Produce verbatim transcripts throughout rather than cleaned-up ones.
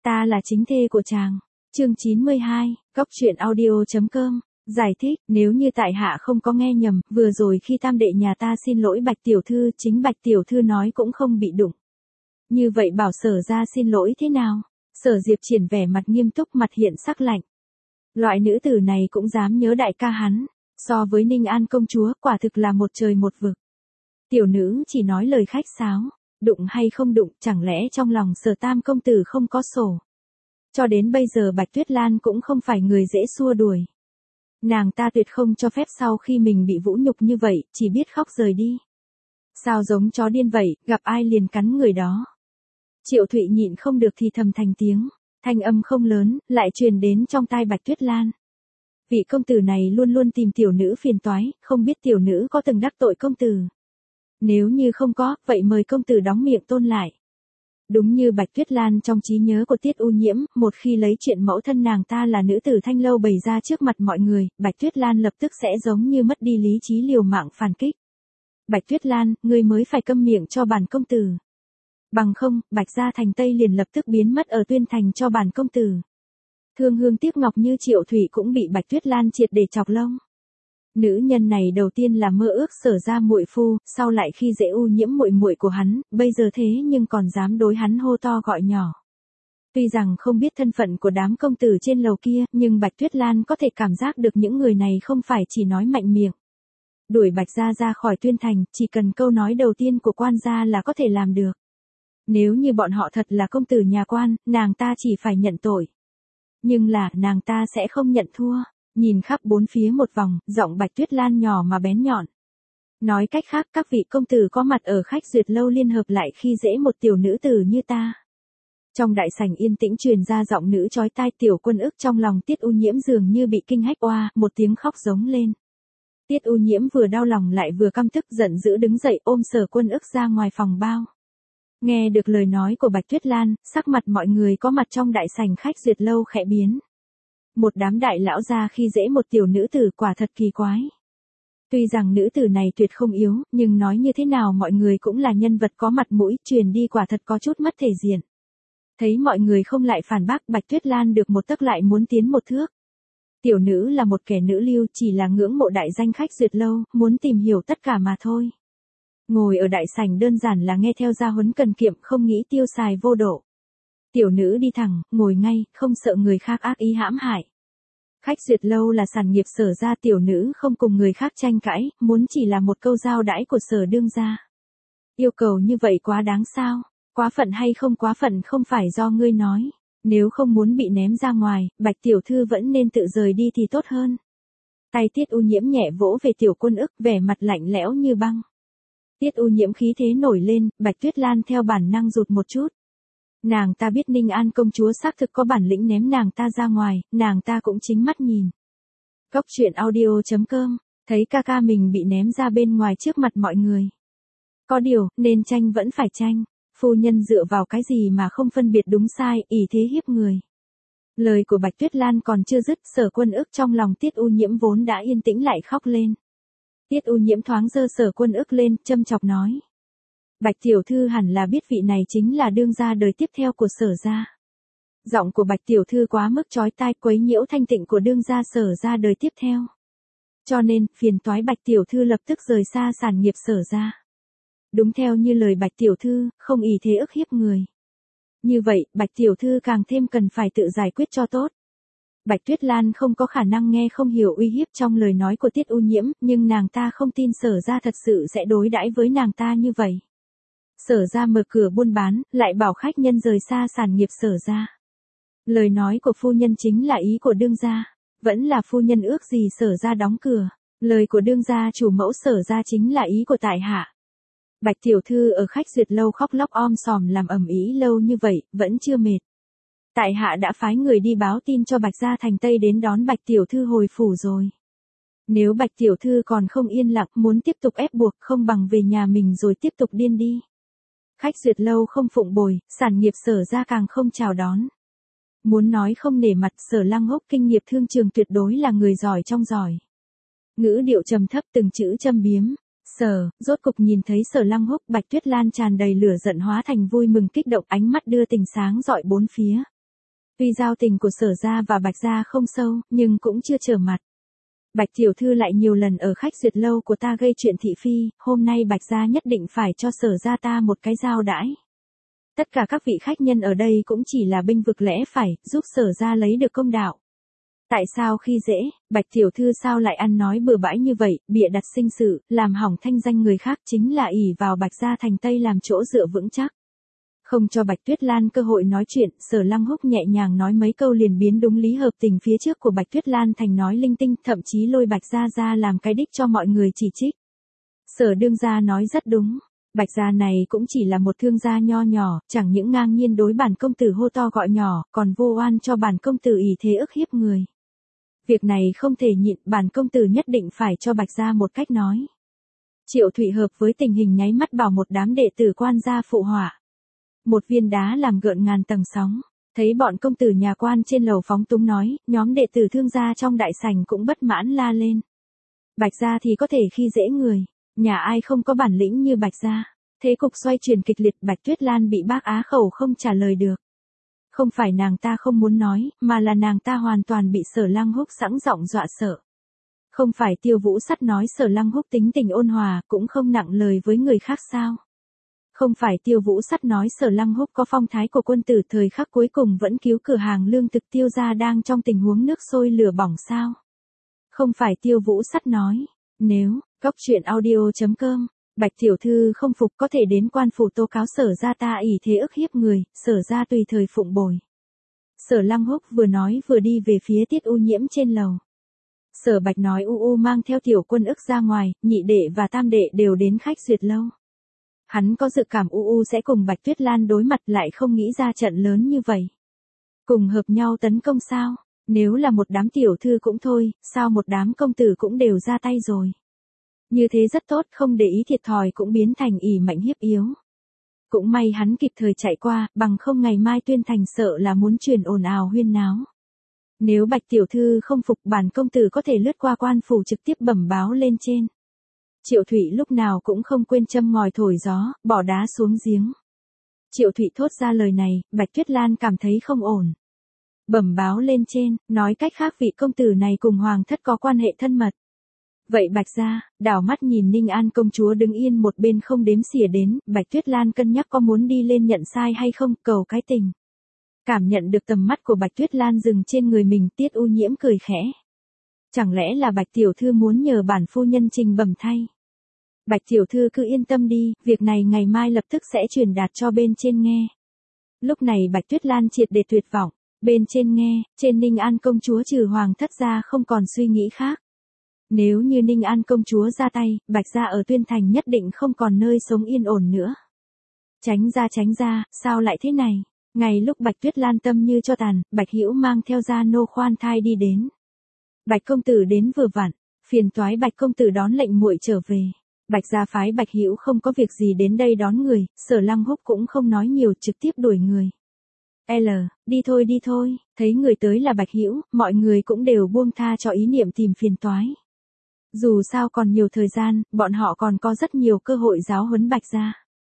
Ta là chính thê của chàng. Chương chín mươi hai, Góc truyện audio chấm com. Giải thích, nếu như tại hạ không có nghe nhầm, vừa rồi khi tam đệ nhà ta xin lỗi Bạch tiểu thư, chính Bạch tiểu thư nói cũng không bị đụng. Như vậy bảo Sở gia xin lỗi thế nào? Sở Diệp Triển vẻ mặt nghiêm túc, mặt hiện sắc lạnh. Loại nữ tử này cũng dám nhớ đại ca hắn, so với Ninh An công chúa, quả thực là một trời một vực. Tiểu nữ chỉ nói lời khách sáo, đụng hay không đụng, chẳng lẽ trong lòng Sở tam công tử không có sổ? Cho đến bây giờ Bạch Tuyết Lan cũng không phải người dễ xua đuổi. Nàng ta tuyệt không cho phép sau khi mình bị vũ nhục như vậy, chỉ biết khóc rời đi. Sao giống chó điên vậy, gặp ai liền cắn người đó. Triệu Thụy nhịn không được thì thầm thành tiếng, thanh âm không lớn, lại truyền đến trong tai Bạch Tuyết Lan. Vị công tử này luôn luôn tìm tiểu nữ phiền toái, không biết tiểu nữ có từng đắc tội công tử. Nếu như không có, vậy mời công tử đóng miệng tôn lại. Đúng như Bạch Tuyết Lan trong trí nhớ của Tiết U Nhiễm, một khi lấy chuyện mẫu thân nàng ta là nữ tử thanh lâu bày ra trước mặt mọi người, Bạch Tuyết Lan lập tức sẽ giống như mất đi lý trí liều mạng phản kích. Bạch Tuyết Lan, ngươi mới phải câm miệng cho bản công tử. Bằng không, Bạch gia thành Tây liền lập tức biến mất ở Tuyên thành cho bản công tử. Thương hương tiếc ngọc như Triệu Thủy cũng bị Bạch Tuyết Lan triệt để chọc lông. Nữ nhân này đầu tiên là mơ ước Sở gia muội phu, sau lại khi dễ U Nhiễm muội muội của hắn, bây giờ thế nhưng còn dám đối hắn hô to gọi nhỏ. Tuy rằng không biết thân phận của đám công tử trên lầu kia, nhưng Bạch Tuyết Lan có thể cảm giác được những người này không phải chỉ nói mạnh miệng. Đuổi Bạch gia ra khỏi Tuyên thành, chỉ cần câu nói đầu tiên của quan gia là có thể làm được. Nếu như bọn họ thật là công tử nhà quan, nàng ta chỉ phải nhận tội. Nhưng là, nàng ta sẽ không nhận thua. Nhìn khắp bốn phía một vòng, giọng Bạch Tuyết Lan nhỏ mà bén nhọn. Nói cách khác, các vị công tử có mặt ở khách duyệt lâu liên hợp lại khi dễ một tiểu nữ tử như ta. Trong đại sảnh yên tĩnh truyền ra giọng nữ chói tai. Tiểu Quân Ức trong lòng Tiết U Nhiễm dường như bị kinh hách oa, một tiếng khóc giống lên. Tiết U Nhiễm vừa đau lòng lại vừa căm tức, giận dữ đứng dậy ôm Sở Quân Ức ra ngoài phòng bao. Nghe được lời nói của Bạch Tuyết Lan, sắc mặt mọi người có mặt trong đại sảnh khách duyệt lâu khẽ biến. Một đám đại lão gia khi dễ một tiểu nữ tử quả thật kỳ quái. Tuy rằng nữ tử này tuyệt không yếu, nhưng nói như thế nào mọi người cũng là nhân vật có mặt mũi, truyền đi quả thật có chút mất thể diện. Thấy mọi người không lại phản bác, Bạch Tuyết Lan được một tấc lại muốn tiến một thước. Tiểu nữ là một kẻ nữ lưu, chỉ là ngưỡng mộ đại danh khách duyệt lâu, muốn tìm hiểu tất cả mà thôi. Ngồi ở đại sảnh đơn giản là nghe theo gia huấn cần kiệm, không nghĩ tiêu xài vô độ. Tiểu nữ đi thẳng, ngồi ngay, không sợ người khác ác ý hãm hại. Khách duyệt lâu là sản nghiệp Sở gia, tiểu nữ không cùng người khác tranh cãi, muốn chỉ là một câu giao đãi của Sở đương gia. Yêu cầu như vậy quá đáng sao? Quá phận hay không quá phận không phải do ngươi nói. Nếu không muốn bị ném ra ngoài, Bạch tiểu thư vẫn nên tự rời đi thì tốt hơn. Tay Tiết U Nhiễm nhẹ vỗ về Tiểu Quân Ức, vẻ mặt lạnh lẽo như băng. Tiết U Nhiễm khí thế nổi lên, Bạch Tuyết Lan theo bản năng rụt một chút. Nàng ta biết Ninh An công chúa xác thực có bản lĩnh ném nàng ta ra ngoài, nàng ta cũng chính mắt nhìn. Góc truyện audio chấm com, thấy ca ca mình bị ném ra bên ngoài trước mặt mọi người. Có điều, nên tranh vẫn phải tranh, phu nhân dựa vào cái gì mà không phân biệt đúng sai, ỷ thế hiếp người. Lời của Bạch Tuyết Lan còn chưa dứt, Sở Quân Ức trong lòng Tiết U Nhiễm vốn đã yên tĩnh lại khóc lên. Tiết U Nhiễm thoáng giơ Sở Quân Ức lên, châm chọc nói. Bạch tiểu thư hẳn là biết vị này chính là đương gia đời tiếp theo của Sở gia. Giọng của Bạch tiểu thư quá mức chói tai, quấy nhiễu thanh tịnh của đương gia Sở gia đời tiếp theo. Cho nên, phiền toái Bạch tiểu thư lập tức rời xa sản nghiệp Sở gia. Đúng theo như lời Bạch tiểu thư, không ỷ thế ức hiếp người. Như vậy, Bạch tiểu thư càng thêm cần phải tự giải quyết cho tốt. Bạch Tuyết Lan không có khả năng nghe không hiểu uy hiếp trong lời nói của Tiết U Nhiễm, nhưng nàng ta không tin Sở gia thật sự sẽ đối đãi với nàng ta như vậy. Sở gia mở cửa buôn bán, lại bảo khách nhân rời xa sản nghiệp Sở gia. Lời nói của phu nhân chính là ý của đương gia, vẫn là phu nhân ước gì Sở gia đóng cửa, lời của đương gia chủ mẫu Sở gia chính là ý của tại hạ. Bạch tiểu thư ở khách duyệt lâu khóc lóc om sòm làm ầm ĩ lâu như vậy, vẫn chưa mệt. Tại hạ đã phái người đi báo tin cho Bạch gia thành Tây đến đón Bạch tiểu thư hồi phủ rồi. Nếu Bạch tiểu thư còn không yên lặng, muốn tiếp tục ép buộc, không bằng về nhà mình rồi tiếp tục điên đi. Khách duyệt lâu không phụng bồi, sản nghiệp Sở gia càng không chào đón. Muốn nói không nể mặt, Sở Lăng Húc kinh nghiệp thương trường tuyệt đối là người giỏi trong giỏi. Ngữ điệu trầm thấp từng chữ châm biếm. Sở, rốt cục nhìn thấy Sở Lăng Húc, Bạch Tuyết Lan tràn đầy lửa giận hóa thành vui mừng kích động, ánh mắt đưa tình sáng rọi bốn phía. Tuy giao tình của Sở gia và Bạch gia không sâu, nhưng cũng chưa trở mặt. Bạch tiểu thư lại nhiều lần ở khách duyệt lâu của ta gây chuyện thị phi, hôm nay Bạch gia nhất định phải cho Sở gia ta một cái giao đãi. Tất cả các vị khách nhân ở đây cũng chỉ là bênh vực lẽ phải, giúp Sở gia lấy được công đạo. Tại sao khi dễ, Bạch tiểu thư sao lại ăn nói bừa bãi như vậy, bịa đặt sinh sự, làm hỏng thanh danh người khác, chính là ỷ vào Bạch gia thành Tây làm chỗ dựa vững chắc. Không cho Bạch Tuyết Lan cơ hội nói chuyện, Sở Lăng Húc nhẹ nhàng nói mấy câu liền biến đúng lý hợp tình phía trước của Bạch Tuyết Lan thành nói linh tinh, thậm chí lôi Bạch gia ra làm cái đích cho mọi người chỉ trích. Sở đương gia nói rất đúng. Bạch gia này cũng chỉ là một thương gia nho nhỏ, chẳng những ngang nhiên đối bản công tử hô to gọi nhỏ, còn vô oan cho bản công tử ỷ thế ức hiếp người. Việc này không thể nhịn, bản công tử nhất định phải cho Bạch gia một cách nói. Triệu Thụy hợp với tình hình nháy mắt bảo một đám đệ tử quan gia phụ họa. Một viên đá làm gợn ngàn tầng sóng, thấy bọn công tử nhà quan trên lầu phóng túng nói, nhóm đệ tử thương gia trong đại sảnh cũng bất mãn la lên. Bạch gia thì có thể khi dễ người, nhà ai không có bản lĩnh như Bạch gia. Thế cục xoay chuyển kịch liệt, Bạch Tuyết Lan bị bác á khẩu không trả lời được. Không phải nàng ta không muốn nói, mà là nàng ta hoàn toàn bị Sở Lăng Húc sẵn giọng dọa sợ. Không phải Tiêu Vũ Sắt nói Sở Lăng Húc tính tình ôn hòa, cũng không nặng lời với người khác sao? Không phải Tiêu Vũ Sắt nói Sở Lăng Húc có phong thái của quân tử thời khắc cuối cùng vẫn cứu cửa hàng lương thực Tiêu gia đang trong tình huống nước sôi lửa bỏng sao? Không phải Tiêu Vũ Sắt nói, nếu, cóc truyện audio chấm com, Bạch tiểu thư không phục có thể đến quan phủ tố cáo Sở gia ta ỷ thế ức hiếp người, Sở gia tùy thời phụng bồi. Sở Lăng Húc vừa nói vừa đi về phía Tiết U Nhiễm trên lầu. Sở Bạch nói u u mang theo tiểu quân ức ra ngoài, nhị đệ và tam đệ đều đến khách duyệt lâu. Hắn có dự cảm u u sẽ cùng Bạch Tuyết Lan đối mặt, lại không nghĩ ra trận lớn như vậy. Cùng hợp nhau tấn công sao? Nếu là một đám tiểu thư cũng thôi, sao một đám công tử cũng đều ra tay rồi. Như thế rất tốt, không để ý thiệt thòi cũng biến thành ỷ mạnh hiếp yếu. Cũng may hắn kịp thời chạy qua, bằng không ngày mai Tuyên Thành sợ là muốn truyền ồn ào huyên náo. Nếu Bạch tiểu thư không phục, bản công tử có thể lướt qua quan phủ trực tiếp bẩm báo lên trên. Triệu Thụy lúc nào cũng không quên châm ngòi thổi gió, bỏ đá xuống giếng. Triệu Thụy thốt ra lời này, Bạch Tuyết Lan cảm thấy không ổn. Bẩm báo lên trên, nói cách khác vị công tử này cùng hoàng thất có quan hệ thân mật. Vậy Bạch gia, đảo mắt nhìn Ninh An công chúa đứng yên một bên không đếm xỉa đến, Bạch Tuyết Lan cân nhắc có muốn đi lên nhận sai hay không, cầu cái tình. Cảm nhận được tầm mắt của Bạch Tuyết Lan dừng trên người mình, Tiết U Nhiễm cười khẽ. Chẳng lẽ là Bạch tiểu thư muốn nhờ bản phu nhân trình bẩm thay? Bạch tiểu thư cứ yên tâm đi, việc này ngày mai lập tức sẽ truyền đạt cho bên trên nghe. Lúc này Bạch Tuyết Lan triệt để tuyệt vọng, bên trên nghe, trên Ninh An công chúa trừ hoàng thất ra không còn suy nghĩ khác. Nếu như Ninh An công chúa ra tay, Bạch gia ở Tuyên Thành nhất định không còn nơi sống yên ổn nữa. Tránh ra tránh ra, sao lại thế này? Ngày lúc Bạch Tuyết Lan tâm như cho tàn, Bạch Hữu mang theo gia nô khoan thai đi đến. Bạch công tử đến vừa vặn, phiền toái Bạch công tử đón lệnh muội trở về. Bạch gia phái Bạch Hữu không có việc gì đến đây đón người, Sở Lăng Húc cũng không nói nhiều, trực tiếp đuổi người. L, đi thôi đi thôi, thấy người tới là Bạch Hữu, mọi người cũng đều buông tha cho ý niệm tìm phiền toái. Dù sao còn nhiều thời gian, bọn họ còn có rất nhiều cơ hội giáo huấn Bạch gia.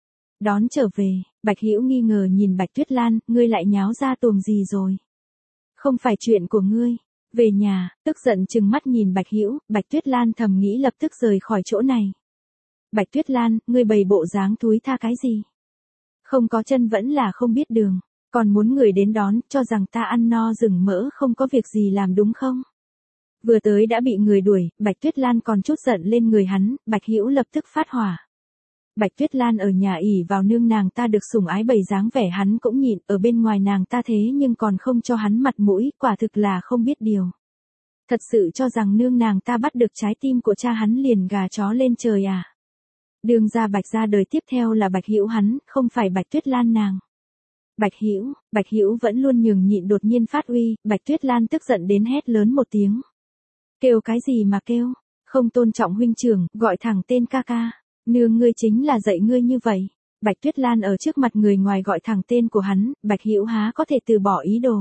Đón trở về, Bạch Hữu nghi ngờ nhìn Bạch Tuyết Lan, ngươi lại nháo ra tuồng gì rồi? Không phải chuyện của ngươi. Về nhà, tức giận trừng mắt nhìn Bạch Hữu, Bạch Tuyết Lan thầm nghĩ lập tức rời khỏi chỗ này. Bạch Tuyết Lan, ngươi bày bộ dáng thúi tha cái gì? Không có chân vẫn là không biết đường, còn muốn người đến đón, cho rằng ta ăn no rừng mỡ không có việc gì làm đúng không? Vừa tới đã bị người đuổi, Bạch Tuyết Lan còn chút giận lên người hắn, Bạch Hữu lập tức phát hỏa. Bạch Tuyết Lan ở nhà ỷ vào nương nàng ta được sủng ái bày dáng vẻ hắn cũng nhịn, ở bên ngoài nàng ta thế nhưng còn không cho hắn mặt mũi, quả thực là không biết điều. Thật sự cho rằng nương nàng ta bắt được trái tim của cha hắn liền gà chó lên trời à? Đường ra Bạch gia đời tiếp theo là Bạch Hữu hắn, không phải Bạch Tuyết Lan nàng. Bạch Hữu, Bạch Hữu vẫn luôn nhường nhịn đột nhiên phát uy, Bạch Tuyết Lan tức giận đến hét lớn một tiếng. Kêu cái gì mà kêu, không tôn trọng huynh trưởng, gọi thẳng tên ca ca. Nương ngươi chính là dạy ngươi như vậy. Bạch Tuyết Lan ở trước mặt người ngoài gọi thẳng tên của hắn, Bạch Hữu há có thể từ bỏ ý đồ.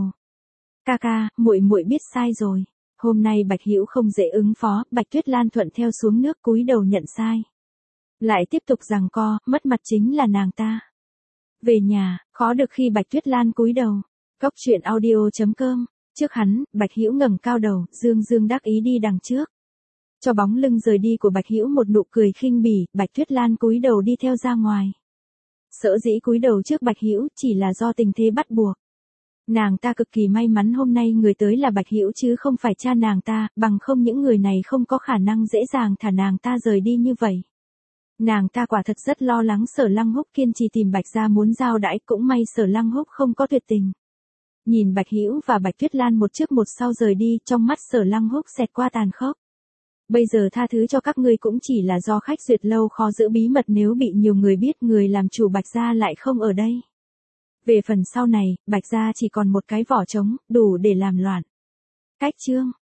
Ca ca, muội muội biết sai rồi. Hôm nay Bạch Hữu không dễ ứng phó, Bạch Tuyết Lan thuận theo xuống nước cúi đầu nhận sai. Lại tiếp tục giằng co, mất mặt chính là nàng ta. Về nhà, khó được khi Bạch Tuyết Lan cúi đầu. Cóc truyện audio chấm com. Trước hắn, Bạch Hữu ngẩng cao đầu, dương dương đắc ý đi đằng trước. Cho bóng lưng rời đi của Bạch Hữu một nụ cười khinh bỉ, Bạch Tuyết Lan cúi đầu đi theo ra ngoài. Sở dĩ cúi đầu trước Bạch Hữu chỉ là do tình thế bắt buộc. Nàng ta cực kỳ may mắn hôm nay người tới là Bạch Hữu chứ không phải cha nàng ta, bằng không những người này không có khả năng dễ dàng thả nàng ta rời đi như vậy. Nàng ta quả thật rất lo lắng Sở Lăng Húc kiên trì tìm Bạch gia muốn giao đãi, cũng may Sở Lăng Húc không có tuyệt tình. Nhìn Bạch Hữu và Bạch Tuyết Lan một trước một sau rời đi, trong mắt Sở Lăng Húc xẹt qua tàn khốc. Bây giờ tha thứ cho các ngươi cũng chỉ là do khách duyệt lâu khó giữ bí mật, nếu bị nhiều người biết người làm chủ Bạch gia lại không ở đây. Về phần sau này, Bạch gia chỉ còn một cái vỏ trống, đủ để làm loạn. Cách chương